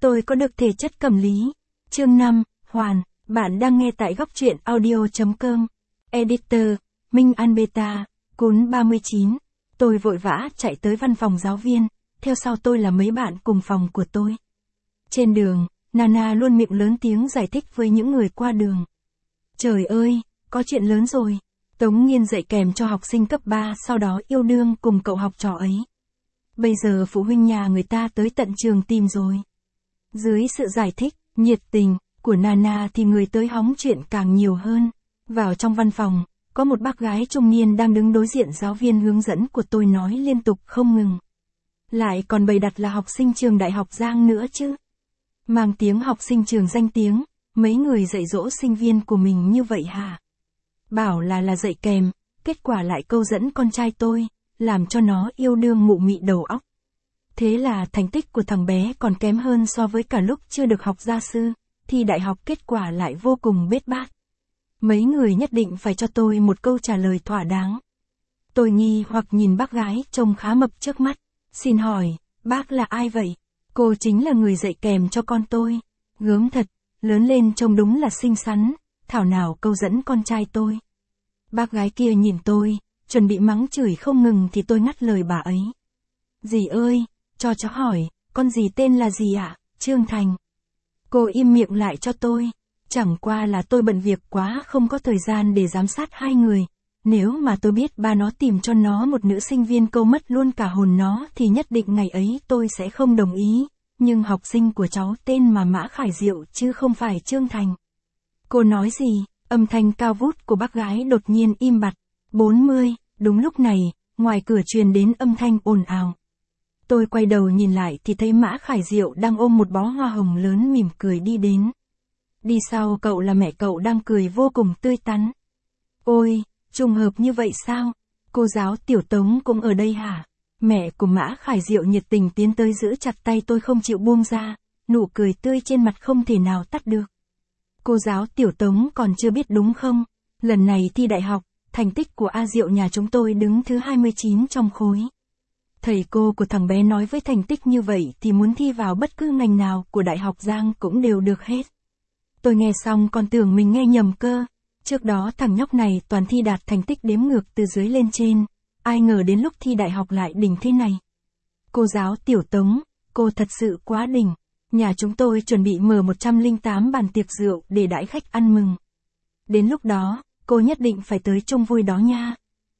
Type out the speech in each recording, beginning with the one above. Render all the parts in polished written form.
Tôi có được thể chất cẩm lý. Chương 5, Hoàn, bạn đang nghe tại góc truyện audio.com. Editor, Minh An Beta, Cún 39. Tôi vội vã chạy tới văn phòng giáo viên, theo sau tôi là mấy bạn cùng phòng của tôi. Trên đường, Nana luôn miệng lớn tiếng giải thích với những người qua đường. Trời ơi, có chuyện lớn rồi. Tống Nghiên dạy kèm cho học sinh cấp 3 sau đó yêu đương cùng cậu học trò ấy. Bây giờ phụ huynh nhà người ta tới tận trường tìm rồi. Dưới sự giải thích, nhiệt tình của Nana thì người tới hóng chuyện càng nhiều hơn. Vào trong văn phòng, có một bác gái trung niên đang đứng đối diện giáo viên hướng dẫn của tôi nói liên tục không ngừng. Lại còn bày đặt là học sinh trường Đại học Giang nữa chứ. Mang tiếng học sinh trường danh tiếng, mấy người dạy dỗ sinh viên của mình như vậy hả? Bảo là dạy kèm, kết quả lại câu dẫn con trai tôi, làm cho nó yêu đương mụ mị đầu óc. Thế là thành tích của thằng bé còn kém hơn so với cả lúc chưa được học gia sư, thì đại học kết quả lại vô cùng bết bát. Mấy người nhất định phải cho tôi một câu trả lời thỏa đáng. Tôi nghi hoặc nhìn bác gái trông khá mập trước mắt. Xin hỏi, bác là ai vậy? Cô chính là người dạy kèm cho con tôi. Gớm thật, lớn lên trông đúng là xinh xắn, thảo nào câu dẫn con trai tôi. Bác gái kia nhìn tôi, chuẩn bị mắng chửi không ngừng thì tôi ngắt lời bà ấy. Dì ơi, cho cháu hỏi, con dì tên là gì ạ? Trương Thành. Cô im miệng lại cho tôi. Chẳng qua là tôi bận việc quá không có thời gian để giám sát hai người. Nếu mà tôi biết ba nó tìm cho nó một nữ sinh viên câu mất luôn cả hồn nó thì nhất định ngày ấy tôi sẽ không đồng ý. Nhưng học sinh của cháu tên mà Mã Khải Diệu chứ không phải Trương Thành. Cô nói gì? Âm thanh cao vút của bác gái đột nhiên im bặt. 40, đúng lúc này, ngoài cửa truyền đến âm thanh ồn ào. Tôi quay đầu nhìn lại thì thấy Mã Khải Diệu đang ôm một bó hoa hồng lớn mỉm cười đi đến. Đi sau cậu là mẹ cậu đang cười vô cùng tươi tắn. Ôi, trùng hợp như vậy sao? Cô giáo Tiểu Tống cũng ở đây hả? Mẹ của Mã Khải Diệu nhiệt tình tiến tới giữ chặt tay tôi không chịu buông ra, nụ cười tươi trên mặt không thể nào tắt được. Cô giáo Tiểu Tống còn chưa biết đúng không? Lần này thi đại học, thành tích của A Diệu nhà chúng tôi đứng thứ 29 trong khối. Thầy cô của thằng bé nói với thành tích như vậy thì muốn thi vào bất cứ ngành nào của Đại học Giang cũng đều được hết. Tôi nghe xong còn tưởng mình nghe nhầm cơ. Trước đó thằng nhóc này toàn thi đạt thành tích đếm ngược từ dưới lên trên. Ai ngờ đến lúc thi đại học lại đỉnh thế này. Cô giáo Tiểu Tống, cô thật sự quá đỉnh. Nhà chúng tôi chuẩn bị mở 108 bàn tiệc rượu để đãi khách ăn mừng. Đến lúc đó, cô nhất định phải tới chung vui đó nha.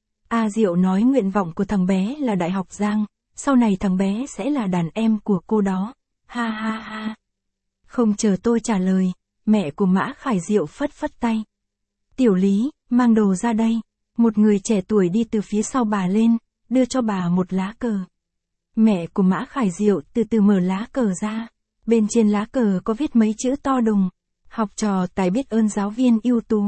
A Diệu nói nguyện vọng của thằng bé là Đại học Giang, sau này thằng bé sẽ là đàn em của cô đó. Ha ha ha. Không chờ tôi trả lời, mẹ của Mã Khải Diệu phất phất tay. Tiểu Lý, mang đồ ra đây. Một người trẻ tuổi đi từ phía sau bà lên, đưa cho bà một lá cờ. Mẹ của Mã Khải Diệu từ từ mở lá cờ ra. Bên trên lá cờ có viết mấy chữ to đùng. Học trò tài biết ơn giáo viên ưu tú.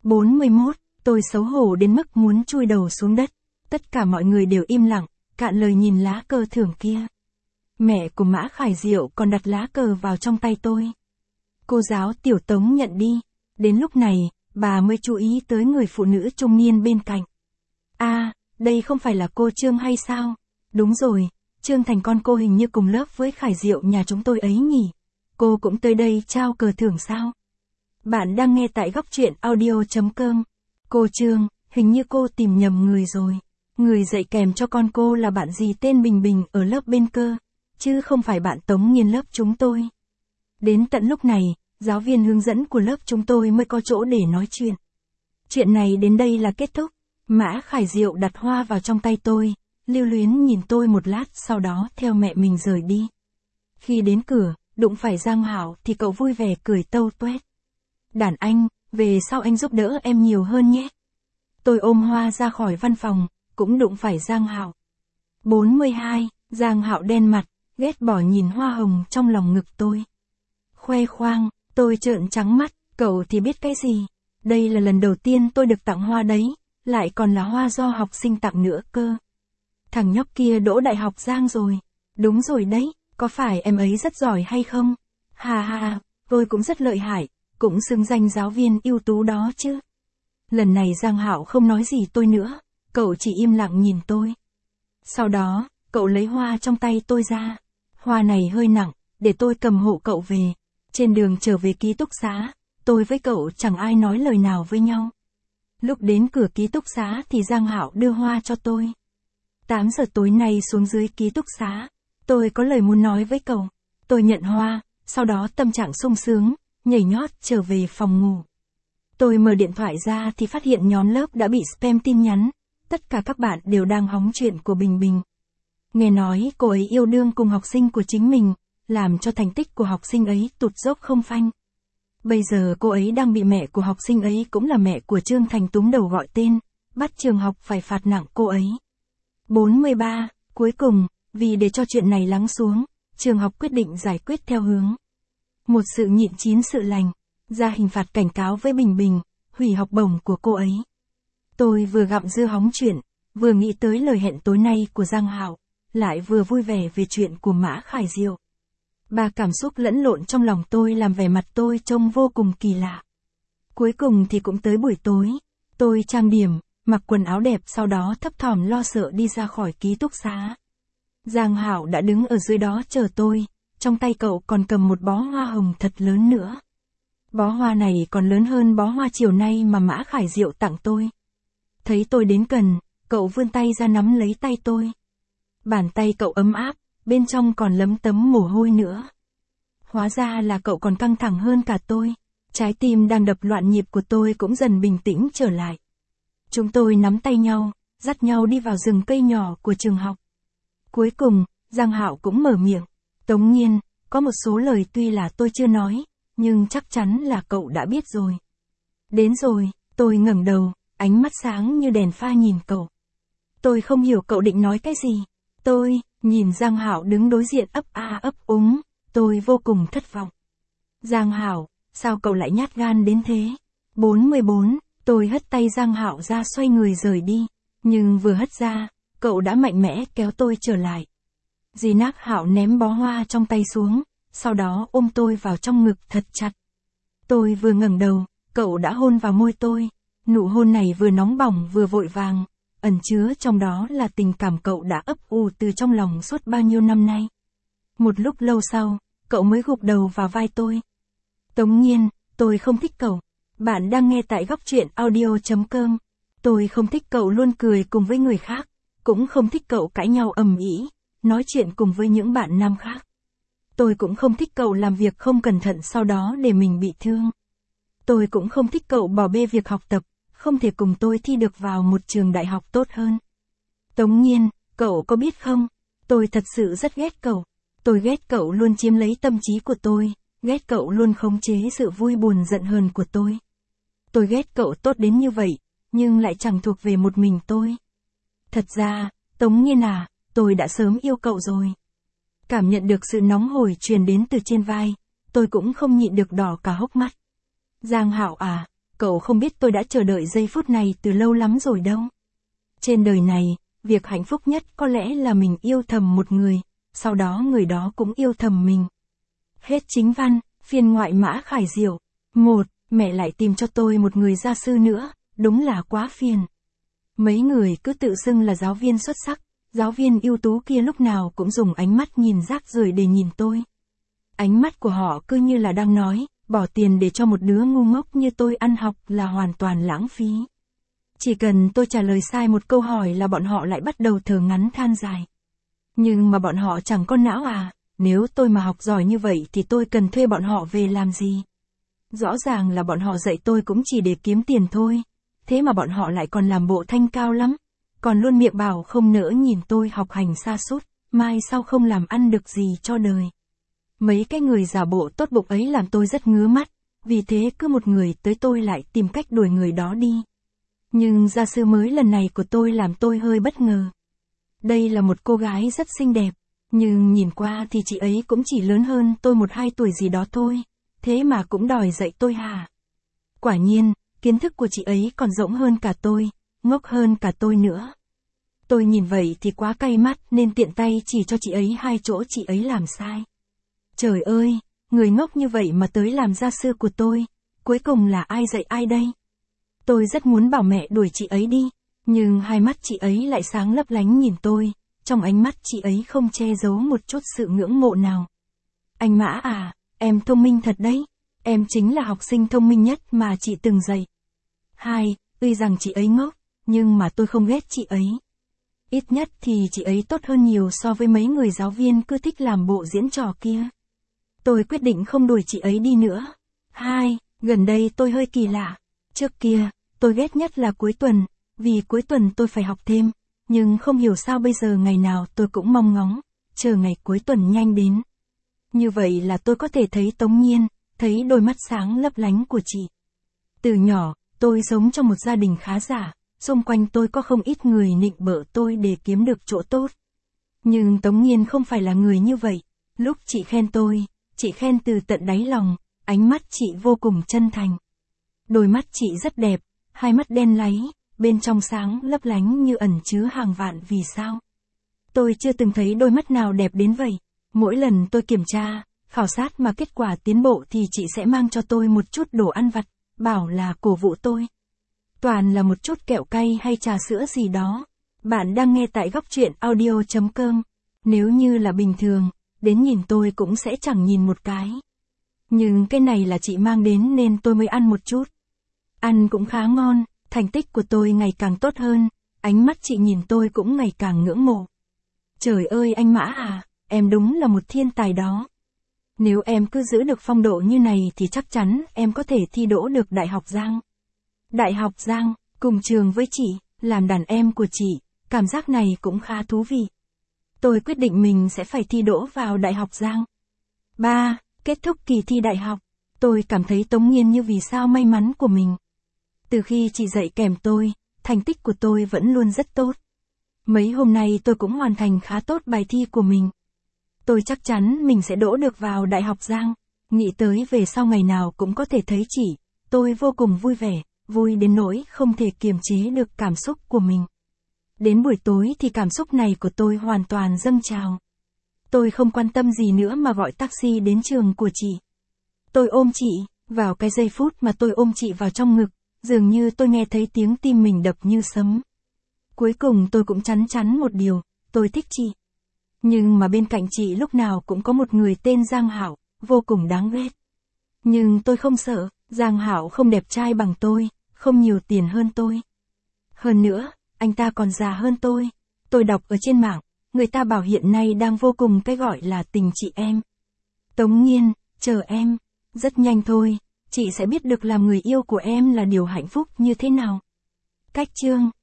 41, tôi xấu hổ đến mức muốn chui đầu xuống đất. Tất cả mọi người đều im lặng, cạn lời nhìn lá cờ thưởng kia. Mẹ của Mã Khải Diệu còn đặt lá cờ vào trong tay tôi. Cô giáo Tiểu Tống nhận đi. Đến lúc này, bà mới chú ý tới người phụ nữ trung niên bên cạnh. À, đây không phải là cô Trương hay sao? Đúng rồi, Trương Thành con cô hình như cùng lớp với Khải Diệu nhà chúng tôi ấy nhỉ? Cô cũng tới đây trao cờ thưởng sao? Bạn đang nghe tại góc truyện audio.com. Cô Trương, hình như cô tìm nhầm người rồi. Người dạy kèm cho con cô là bạn gì tên Bình Bình ở lớp bên cơ, chứ không phải bạn Tống Nghiên lớp chúng tôi. Đến tận lúc này, giáo viên hướng dẫn của lớp chúng tôi mới có chỗ để nói chuyện. Chuyện này đến đây là kết thúc. Mã Khải Diệu đặt hoa vào trong tay tôi, lưu luyến nhìn tôi một lát sau đó theo mẹ mình rời đi. Khi đến cửa, đụng phải Giang Hảo thì cậu vui vẻ cười tâu tuét. Đàn anh, về sau anh giúp đỡ em nhiều hơn nhé. Tôi ôm hoa ra khỏi văn phòng, cũng đụng phải Giang Hảo. 42, Giang Hảo đen mặt, ghét bỏ nhìn hoa hồng trong lòng ngực tôi. Khoe khoang, tôi trợn trắng mắt, cậu thì biết cái gì. Đây là lần đầu tiên tôi được tặng hoa đấy, lại còn là hoa do học sinh tặng nữa cơ. Thằng nhóc kia đỗ Đại học Giang rồi. Đúng rồi đấy, có phải em ấy rất giỏi hay không? Hà hà, tôi cũng rất lợi hại, cũng xứng danh giáo viên ưu tú đó chứ. Lần này Giang Hảo không nói gì tôi nữa, cậu chỉ im lặng nhìn tôi. Sau đó, cậu lấy hoa trong tay tôi ra. Hoa này hơi nặng, để tôi cầm hộ cậu về. Trên đường trở về ký túc xá, tôi với cậu chẳng ai nói lời nào với nhau. Lúc đến cửa ký túc xá thì Giang Hạo đưa hoa cho tôi. 8 giờ tối nay xuống dưới ký túc xá, tôi có lời muốn nói với cậu. Tôi nhận hoa, sau đó tâm trạng sung sướng, nhảy nhót trở về phòng ngủ. Tôi mở điện thoại ra thì phát hiện nhóm lớp đã bị spam tin nhắn. Tất cả các bạn đều đang hóng chuyện của Bình Bình. Nghe nói cô ấy yêu đương cùng học sinh của chính mình, làm cho thành tích của học sinh ấy tụt dốc không phanh. Bây giờ cô ấy đang bị mẹ của học sinh ấy cũng là mẹ của Trương Thành túm đầu gọi tên, bắt trường học phải phạt nặng cô ấy. 43. Cuối cùng, vì để cho chuyện này lắng xuống, trường học quyết định giải quyết theo hướng một sự nhịn chín sự lành, ra hình phạt cảnh cáo với Bình Bình, hủy học bổng của cô ấy. Tôi vừa gặm dưa hóng chuyện, vừa nghĩ tới lời hẹn tối nay của Giang Hạo, lại vừa vui vẻ về chuyện của Mã Khải Diệu. Ba cảm xúc lẫn lộn trong lòng tôi làm vẻ mặt tôi trông vô cùng kỳ lạ. Cuối cùng thì cũng tới buổi tối, tôi trang điểm, mặc quần áo đẹp sau đó thấp thỏm lo sợ đi ra khỏi ký túc xá. Giang Hạo đã đứng ở dưới đó chờ tôi, trong tay cậu còn cầm một bó hoa hồng thật lớn nữa. Bó hoa này còn lớn hơn bó hoa chiều nay mà Mã Khải Diệu tặng tôi. Thấy tôi đến gần, cậu vươn tay ra nắm lấy tay tôi. Bàn tay cậu ấm áp, bên trong còn lấm tấm mồ hôi nữa. Hóa ra là cậu còn căng thẳng hơn cả tôi. Trái tim đang đập loạn nhịp của tôi cũng dần bình tĩnh trở lại. Chúng tôi nắm tay nhau, dắt nhau đi vào rừng cây nhỏ của trường học. Cuối cùng, Giang Hạo cũng mở miệng. Tống Nhiên, có một số lời tuy là tôi chưa nói, nhưng chắc chắn là cậu đã biết rồi. Đến rồi, tôi ngẩng đầu, ánh mắt sáng như đèn pha nhìn cậu. Tôi không hiểu cậu định nói cái gì. Tôi nhìn Giang Hạo đứng đối diện ấp a ấp úng, tôi vô cùng thất vọng. Giang Hạo, sao cậu lại nhát gan đến thế? 44, tôi hất tay Giang Hạo ra xoay người rời đi, nhưng vừa hất ra, cậu đã mạnh mẽ kéo tôi trở lại. Dì Nác Hạo ném bó hoa trong tay xuống, sau đó ôm tôi vào trong ngực thật chặt. Tôi vừa ngẩng đầu, cậu đã hôn vào môi tôi, nụ hôn này vừa nóng bỏng vừa vội vàng, ẩn chứa trong đó là tình cảm cậu đã ấp ủ từ trong lòng suốt bao nhiêu năm nay. Một lúc lâu sau, cậu mới gục đầu vào vai tôi. Tống Nhiên, tôi không thích cậu. Bạn đang nghe tại góc truyện audio.com. Tôi không thích cậu luôn cười cùng với người khác, cũng không thích cậu cãi nhau ầm ĩ, nói chuyện cùng với những bạn nam khác. Tôi cũng không thích cậu làm việc không cẩn thận sau đó để mình bị thương. Tôi cũng không thích cậu bỏ bê việc học tập, không thể cùng tôi thi được vào một trường đại học tốt hơn. Tống Nhiên, cậu có biết không? Tôi thật sự rất ghét cậu. Tôi ghét cậu luôn chiếm lấy tâm trí của tôi, ghét cậu luôn khống chế sự vui buồn giận hờn của tôi. Tôi ghét cậu tốt đến như vậy, nhưng lại chẳng thuộc về một mình tôi. Thật ra, Tống Nhiên à, tôi đã sớm yêu cậu rồi. Cảm nhận được sự nóng hổi truyền đến từ trên vai, tôi cũng không nhịn được đỏ cả hốc mắt. Giang Hạo à, cậu không biết tôi đã chờ đợi giây phút này từ lâu lắm rồi đâu. Trên đời này, việc hạnh phúc nhất có lẽ là mình yêu thầm một người, sau đó người đó cũng yêu thầm mình. Hết chính văn, phiên ngoại Mã Khải Diệu. 1. Mẹ lại tìm cho tôi một người gia sư nữa, đúng là quá phiền. Mấy người cứ tự xưng là giáo viên xuất sắc, giáo viên ưu tú kia lúc nào cũng dùng ánh mắt nhìn rác rưởi để nhìn tôi. Ánh mắt của họ cứ như là đang nói, bỏ tiền để cho một đứa ngu ngốc như tôi ăn học là hoàn toàn lãng phí. Chỉ cần tôi trả lời sai một câu hỏi là bọn họ lại bắt đầu thở ngắn than dài. Nhưng mà bọn họ chẳng có não à, nếu tôi mà học giỏi như vậy thì tôi cần thuê bọn họ về làm gì? Rõ ràng là bọn họ dạy tôi cũng chỉ để kiếm tiền thôi, thế mà bọn họ lại còn làm bộ thanh cao lắm, còn luôn miệng bảo không nỡ nhìn tôi học hành sa sút, mai sau không làm ăn được gì cho đời. Mấy cái người giả bộ tốt bụng ấy làm tôi rất ngứa mắt, vì thế cứ một người tới tôi lại tìm cách đuổi người đó đi. Nhưng gia sư mới lần này của tôi làm tôi hơi bất ngờ. Đây là một cô gái rất xinh đẹp, nhưng nhìn qua thì chị ấy cũng chỉ lớn hơn tôi 1-2 tuổi gì đó thôi, thế mà cũng đòi dạy tôi hả? Quả nhiên, kiến thức của chị ấy còn rộng hơn cả tôi, ngốc hơn cả tôi nữa. Tôi nhìn vậy thì quá cay mắt nên tiện tay chỉ cho chị ấy 2 chỗ chị ấy làm sai. Trời ơi, người ngốc như vậy mà tới làm gia sư của tôi, cuối cùng là ai dạy ai đây? Tôi rất muốn bảo mẹ đuổi chị ấy đi, nhưng hai mắt chị ấy lại sáng lấp lánh nhìn tôi, trong ánh mắt chị ấy không che giấu một chút sự ngưỡng mộ nào. Anh Mã à, em thông minh thật đấy. Em chính là học sinh thông minh nhất mà chị từng dạy. 2. Tuy rằng chị ấy ngốc, nhưng mà tôi không ghét chị ấy. Ít nhất thì chị ấy tốt hơn nhiều so với mấy người giáo viên cứ thích làm bộ diễn trò kia. Tôi quyết định không đuổi chị ấy đi nữa. 2. Gần đây tôi hơi kỳ lạ. Trước kia, tôi ghét nhất là cuối tuần, vì cuối tuần tôi phải học thêm. Nhưng không hiểu sao bây giờ ngày nào tôi cũng mong ngóng, chờ ngày cuối tuần nhanh đến. Như vậy là tôi có thể thấy Tống Nhiên, thấy đôi mắt sáng lấp lánh của chị. Từ nhỏ, tôi sống trong một gia đình khá giả, xung quanh tôi có không ít người nịnh bợ tôi để kiếm được chỗ tốt. Nhưng Tống Nhiên không phải là người như vậy. Lúc chị khen tôi, chị khen từ tận đáy lòng, ánh mắt chị vô cùng chân thành. Đôi mắt chị rất đẹp, hai mắt đen láy, bên trong sáng lấp lánh như ẩn chứa hàng vạn vì sao. Tôi chưa từng thấy đôi mắt nào đẹp đến vậy. Mỗi lần tôi kiểm tra, khảo sát mà kết quả tiến bộ thì chị sẽ mang cho tôi một chút đồ ăn vặt, bảo là cổ vũ tôi. Toàn là một chút kẹo cay hay trà sữa gì đó. Bạn đang nghe tại góc truyện audio.com. Nếu như là bình thường, đến nhìn tôi cũng sẽ chẳng nhìn một cái. Nhưng cái này là chị mang đến nên tôi mới ăn một chút. Ăn cũng khá ngon, thành tích của tôi ngày càng tốt hơn, ánh mắt chị nhìn tôi cũng ngày càng ngưỡng mộ. Trời ơi anh Mã à, em đúng là một thiên tài đó. Nếu em cứ giữ được phong độ như này thì chắc chắn em có thể thi đỗ được Đại học Giang. Đại học Giang, cùng trường với chị, làm đàn em của chị, cảm giác này cũng khá thú vị. Tôi quyết định mình sẽ phải thi đỗ vào Đại học Giang. 3. Kết thúc kỳ thi đại học, tôi cảm thấy Tống Nhiên như vì sao may mắn của mình. Từ khi chị dạy kèm tôi, thành tích của tôi vẫn luôn rất tốt. Mấy hôm nay tôi cũng hoàn thành khá tốt bài thi của mình. Tôi chắc chắn mình sẽ đỗ được vào Đại học Giang. Nghĩ tới về sau ngày nào cũng có thể thấy chị, tôi vô cùng vui vẻ, vui đến nỗi không thể kiềm chế được cảm xúc của mình. Đến buổi tối thì cảm xúc này của tôi hoàn toàn dâng trào. Tôi không quan tâm gì nữa mà gọi taxi đến trường của chị. Tôi ôm chị, vào cái giây phút mà tôi ôm chị vào trong ngực, dường như tôi nghe thấy tiếng tim mình đập như sấm. Cuối cùng tôi cũng chắn chắn một điều, tôi thích chị. Nhưng mà bên cạnh chị lúc nào cũng có một người tên Giang Hảo, vô cùng đáng ghét. Nhưng tôi không sợ, Giang Hảo không đẹp trai bằng tôi, không nhiều tiền hơn tôi. Hơn nữa, anh ta còn già hơn tôi. Tôi đọc ở trên mạng, người ta bảo hiện nay đang vô cùng cái gọi là tình chị em. Tống Nhiên, chờ em, rất nhanh thôi, chị sẽ biết được làm người yêu của em là điều hạnh phúc như thế nào. Cách chương